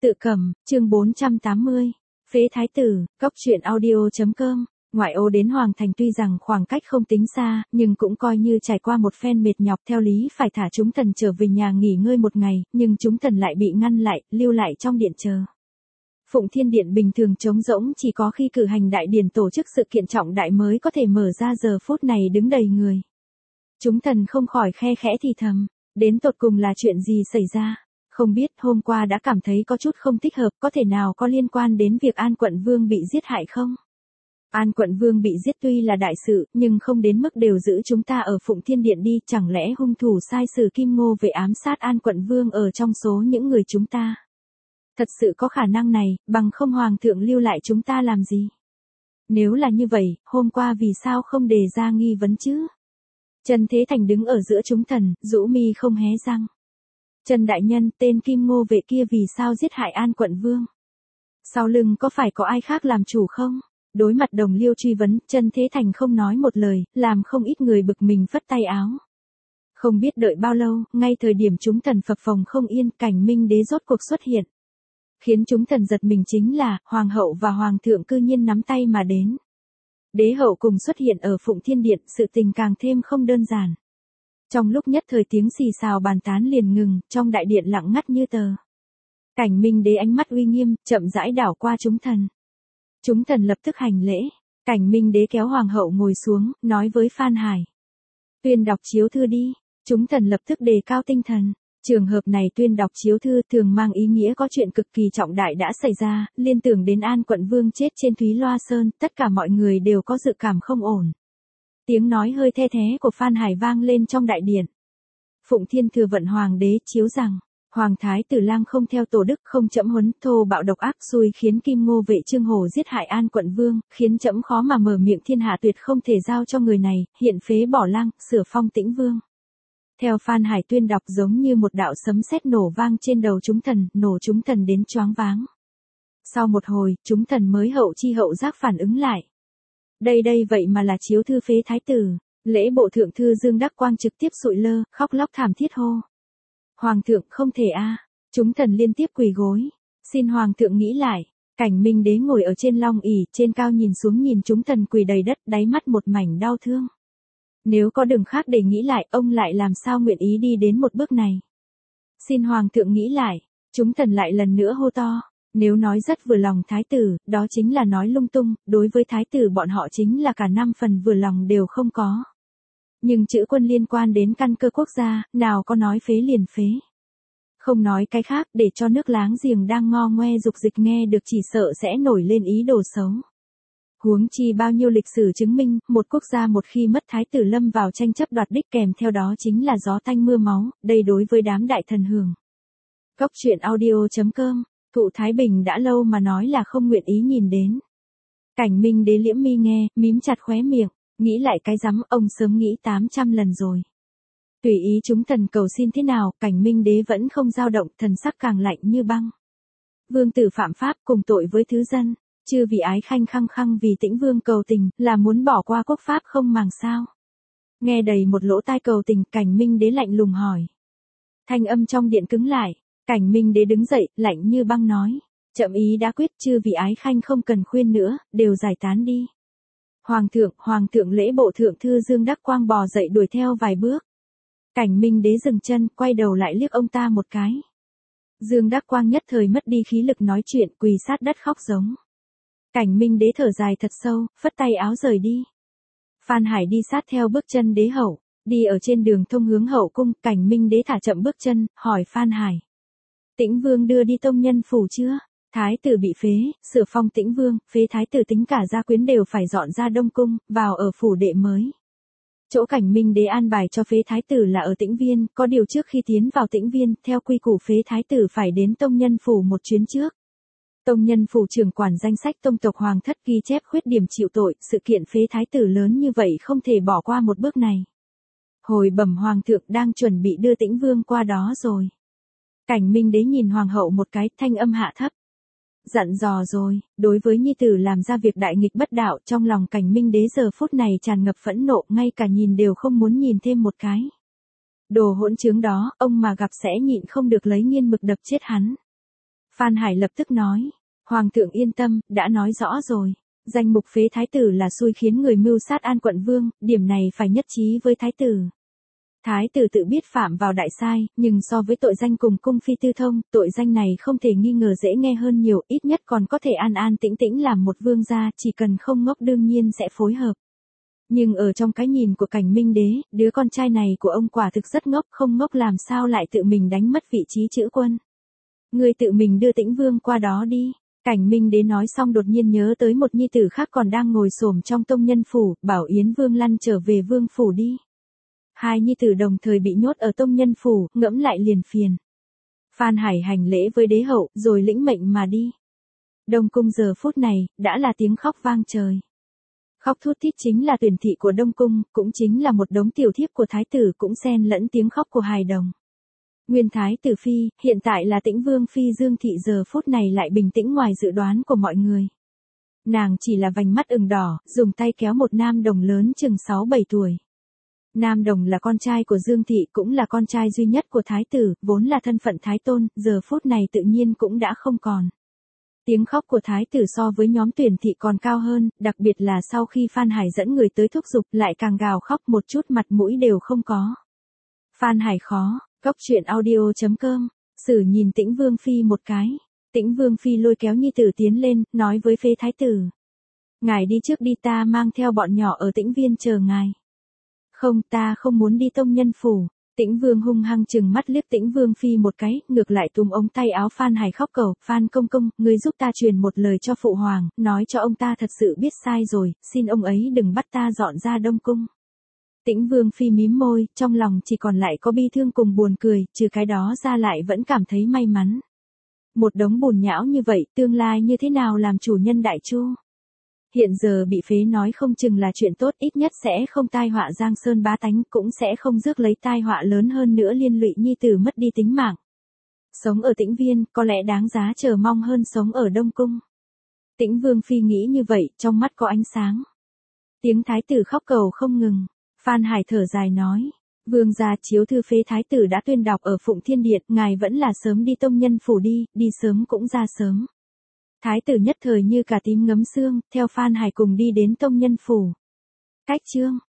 Tự cầm, chương 480. Phế thái tử, cóc truyện audio.com. Ngoại ô đến Hoàng Thành tuy rằng khoảng cách không tính xa, nhưng cũng coi như trải qua một phen mệt nhọc, theo lý phải thả chúng thần trở về nhà nghỉ ngơi một ngày, nhưng chúng thần lại bị ngăn lại, lưu lại trong điện chờ. Phụng Thiên Điện bình thường trống rỗng, chỉ có khi cử hành đại điển tổ chức sự kiện trọng đại mới có thể mở ra, giờ phút này đứng đầy người. Chúng thần không khỏi khe khẽ thì thầm, đến tột cùng là chuyện gì xảy ra? Không biết, hôm qua đã cảm thấy có chút không thích hợp, có thể nào có liên quan đến việc An Quận Vương bị giết hại không? An Quận Vương bị giết tuy là đại sự, nhưng không đến mức đều giữ chúng ta ở Phụng Thiên Điện đi, chẳng lẽ hung thủ sai sử Kim Ngô về ám sát An Quận Vương ở trong số những người chúng ta? Thật sự có khả năng này, bằng không Hoàng thượng lưu lại chúng ta làm gì? Nếu là như vậy, hôm qua vì sao không đề ra nghi vấn chứ? Trần Thế Thành đứng ở giữa chúng thần, rũ mi không hé răng. Trần đại nhân, tên Kim Ngô vệ kia vì sao giết hại An Quận Vương? Sau lưng có phải có ai khác làm chủ không? Đối mặt đồng liêu truy vấn, Trần Thế Thành không nói một lời, làm không ít người bực mình phất tay áo. Không biết đợi bao lâu, ngay thời điểm chúng thần phập phồng không yên, cảnh Minh Đế rốt cuộc xuất hiện. Khiến chúng thần giật mình chính là, Hoàng hậu và Hoàng thượng cư nhiên nắm tay mà đến. Đế hậu cùng xuất hiện ở Phụng Thiên Điện, sự tình càng thêm không đơn giản. Trong lúc nhất thời tiếng xì xào bàn tán liền ngừng, trong đại điện lặng ngắt như tờ. Cảnh Minh Đế ánh mắt uy nghiêm, chậm rãi đảo qua chúng thần. Chúng thần lập tức hành lễ. Cảnh Minh Đế kéo Hoàng hậu ngồi xuống, nói với Phan Hải. Tuyên đọc chiếu thư đi. Chúng thần lập tức đề cao tinh thần. Trường hợp này tuyên đọc chiếu thư thường mang ý nghĩa có chuyện cực kỳ trọng đại đã xảy ra, liên tưởng đến An Quận Vương chết trên Thúy Loa Sơn, tất cả mọi người đều có dự cảm không ổn. Tiếng nói hơi the thé của Phan Hải vang lên trong đại điện. Phụng Thiên Thừa Vận Hoàng đế chiếu rằng, Hoàng Thái Tử Lang không theo tổ đức, không chẫm huấn, thô bạo độc ác xui khiến Kim Ngô vệ Trương Hổ giết hại An Quận Vương, khiến chẫm khó mà mở miệng, thiên hạ tuyệt không thể giao cho người này, hiện phế bỏ Lang, sửa phong Tĩnh Vương. Theo Phan Hải tuyên đọc giống như một đạo sấm sét nổ vang trên đầu chúng thần, nổ chúng thần đến choáng váng. Sau một hồi, chúng thần mới hậu chi hậu giác phản ứng lại. Đây vậy mà là chiếu thư phế thái tử. Lễ bộ thượng thư Dương Đắc Quang trực tiếp sụi lơ, khóc lóc thảm thiết hô. Hoàng thượng không thể a. Chúng thần liên tiếp quỳ gối. Xin Hoàng thượng nghĩ lại. Cảnh Minh Đế ngồi ở trên long ỷ, trên cao nhìn xuống nhìn chúng thần quỳ đầy đất, đáy mắt một mảnh đau thương. Nếu có đường khác để nghĩ lại, ông lại làm sao nguyện ý đi đến một bước này? Xin Hoàng thượng nghĩ lại. Chúng thần lại lần nữa hô to. Nếu nói rất vừa lòng thái tử, đó chính là nói lung tung, đối với thái tử bọn họ chính là cả 5 phần vừa lòng đều không có. Nhưng chữ quân liên quan đến căn cơ quốc gia, nào có nói phế liền phế. Không nói cái khác, để cho nước láng giềng đang ngo ngoe dục dịch nghe được chỉ sợ sẽ nổi lên ý đồ xấu. Huống chi bao nhiêu lịch sử chứng minh, một quốc gia một khi mất thái tử lâm vào tranh chấp đoạt đích kèm theo đó chính là gió tanh mưa máu, đây đối với đám đại thần hưởng. Cóc truyện audio.com. Thụ Thái Bình đã lâu mà nói là không nguyện ý nhìn đến. Cảnh Minh Đế liễm mi nghe, mím chặt khóe miệng, nghĩ lại cái rắm, ông sớm nghĩ 800 lần rồi. Tùy ý chúng thần cầu xin thế nào, Cảnh Minh Đế vẫn không dao động, thần sắc càng lạnh như băng. Vương tử phạm pháp cùng tội với thứ dân, chư vì ái khanh khăng khăng vì Tĩnh Vương cầu tình, là muốn bỏ qua quốc pháp không màng sao? Nghe đầy một lỗ tai cầu tình, Cảnh Minh Đế lạnh lùng hỏi. Thanh âm trong điện cứng lại. Cảnh Minh Đế đứng dậy, lạnh như băng nói. Chậm ý đã quyết, chư vị ái khanh không cần khuyên nữa, đều giải tán đi. Hoàng thượng lễ bộ thượng thư Dương Đắc Quang bò dậy đuổi theo vài bước. Cảnh Minh Đế dừng chân, quay đầu lại liếc ông ta một cái. Dương Đắc Quang nhất thời mất đi khí lực nói chuyện, quỳ sát đất khóc giống. Cảnh Minh Đế thở dài thật sâu, phất tay áo rời đi. Phan Hải đi sát theo bước chân đế hậu, đi ở trên đường thông hướng hậu cung, Cảnh Minh Đế thả chậm bước chân, hỏi Phan Hải. Tĩnh Vương đưa đi tông nhân phủ chưa? Thái tử bị phế, sửa phong Tĩnh Vương, phế thái tử tính cả gia quyến đều phải dọn ra Đông Cung, vào ở phủ đệ mới. Chỗ Cảnh Minh Đế an bài cho phế thái tử là ở Tĩnh Viên, có điều trước khi tiến vào Tĩnh Viên, theo quy củ phế thái tử phải đến tông nhân phủ một chuyến trước. Tông nhân phủ trưởng quản danh sách tông tộc hoàng thất ghi chép khuyết điểm chịu tội, sự kiện phế thái tử lớn như vậy không thể bỏ qua một bước này. Hồi bẩm Hoàng thượng đang chuẩn bị đưa Tĩnh Vương qua đó rồi. Cảnh Minh Đế nhìn Hoàng hậu một cái, thanh âm hạ thấp. Dặn dò rồi, đối với nhi tử làm ra việc đại nghịch bất đạo, trong lòng Cảnh Minh Đế giờ phút này tràn ngập phẫn nộ, ngay cả nhìn đều không muốn nhìn thêm một cái. Đồ hỗn trướng đó, ông mà gặp sẽ nhịn không được lấy nghiên mực đập chết hắn. Phan Hải lập tức nói. Hoàng thượng yên tâm, đã nói rõ rồi. Danh mục phế thái tử là xui khiến người mưu sát An quận vương, điểm này phải nhất trí với thái tử. Thái tử tự biết phạm vào đại sai, nhưng so với tội danh cùng cung phi tư thông, tội danh này không thể nghi ngờ dễ nghe hơn nhiều, ít nhất còn có thể an an tĩnh tĩnh làm một vương gia, chỉ cần không ngốc đương nhiên sẽ phối hợp. Nhưng ở trong cái nhìn của Cảnh Minh Đế, đứa con trai này của ông quả thực rất ngốc, không ngốc làm sao lại tự mình đánh mất vị trí chữ quân. Người tự mình đưa Tĩnh Vương qua đó đi. Cảnh Minh Đế nói xong đột nhiên nhớ tới một nhi tử khác còn đang ngồi xổm trong tông nhân phủ, bảo Yến Vương lăn trở về vương phủ đi. Hai nhi tử đồng thời bị nhốt ở tông nhân phủ, ngẫm lại liền phiền. Phan Hải hành lễ với đế hậu, rồi lĩnh mệnh mà đi. Đông cung giờ phút này, đã là tiếng khóc vang trời. Khóc thút thít chính là tuyển thị của Đông cung, cũng chính là một đống tiểu thiếp của thái tử cũng xen lẫn tiếng khóc của hài đồng. Nguyên thái tử phi, hiện tại là Tĩnh Vương phi Dương Thị giờ phút này lại bình tĩnh ngoài dự đoán của mọi người. Nàng chỉ là vành mắt ửng đỏ, dùng tay kéo một nam đồng lớn chừng 6-7 tuổi. Nam đồng là con trai của Dương Thị, cũng là con trai duy nhất của thái tử, vốn là thân phận thái tôn, giờ phút này tự nhiên cũng đã không còn. Tiếng khóc của thái tử so với nhóm tuyển thị còn cao hơn, đặc biệt là sau khi Phan Hải dẫn người tới thúc giục lại càng gào khóc một chút mặt mũi đều không có. Phan Hải khó, Cốc truyện audio.com, Sử nhìn Tĩnh Vương phi một cái. Tĩnh Vương phi lôi kéo nhi tử tiến lên, nói với phế thái tử. Ngài đi trước đi, ta mang theo bọn nhỏ ở Tĩnh Viên chờ ngài. Không, ta không muốn đi tông nhân phủ. Tĩnh Vương hung hăng chừng mắt liếc Tĩnh Vương phi một cái, ngược lại túm ống tay áo Phan Hải khóc cầu, Phan công công, ngươi giúp ta truyền một lời cho phụ hoàng, nói cho ông ta thật sự biết sai rồi, xin ông ấy đừng bắt ta dọn ra Đông cung. Tĩnh Vương phi mím môi, trong lòng chỉ còn lại có bi thương cùng buồn cười, trừ cái đó ra lại vẫn cảm thấy may mắn. Một đống bùn nhão như vậy, tương lai như thế nào làm chủ nhân đại chu? Hiện giờ bị phế nói không chừng là chuyện tốt, ít nhất sẽ không tai họa Giang Sơn bá tánh, cũng sẽ không rước lấy tai họa lớn hơn nữa liên lụy nhi tử mất đi tính mạng. Sống ở Tĩnh Viên, có lẽ đáng giá chờ mong hơn sống ở Đông Cung. Tĩnh Vương phi nghĩ như vậy, trong mắt có ánh sáng. Tiếng thái tử khóc cầu không ngừng. Phan Hải thở dài nói. Vương gia, chiếu thư phế thái tử đã tuyên đọc ở Phụng Thiên Điện, ngài vẫn là sớm đi tông nhân phủ đi, đi sớm cũng ra sớm. Thái tử nhất thời như cả tím ngấm xương, theo Phan Hải cùng đi đến tông nhân phủ. Cách chương.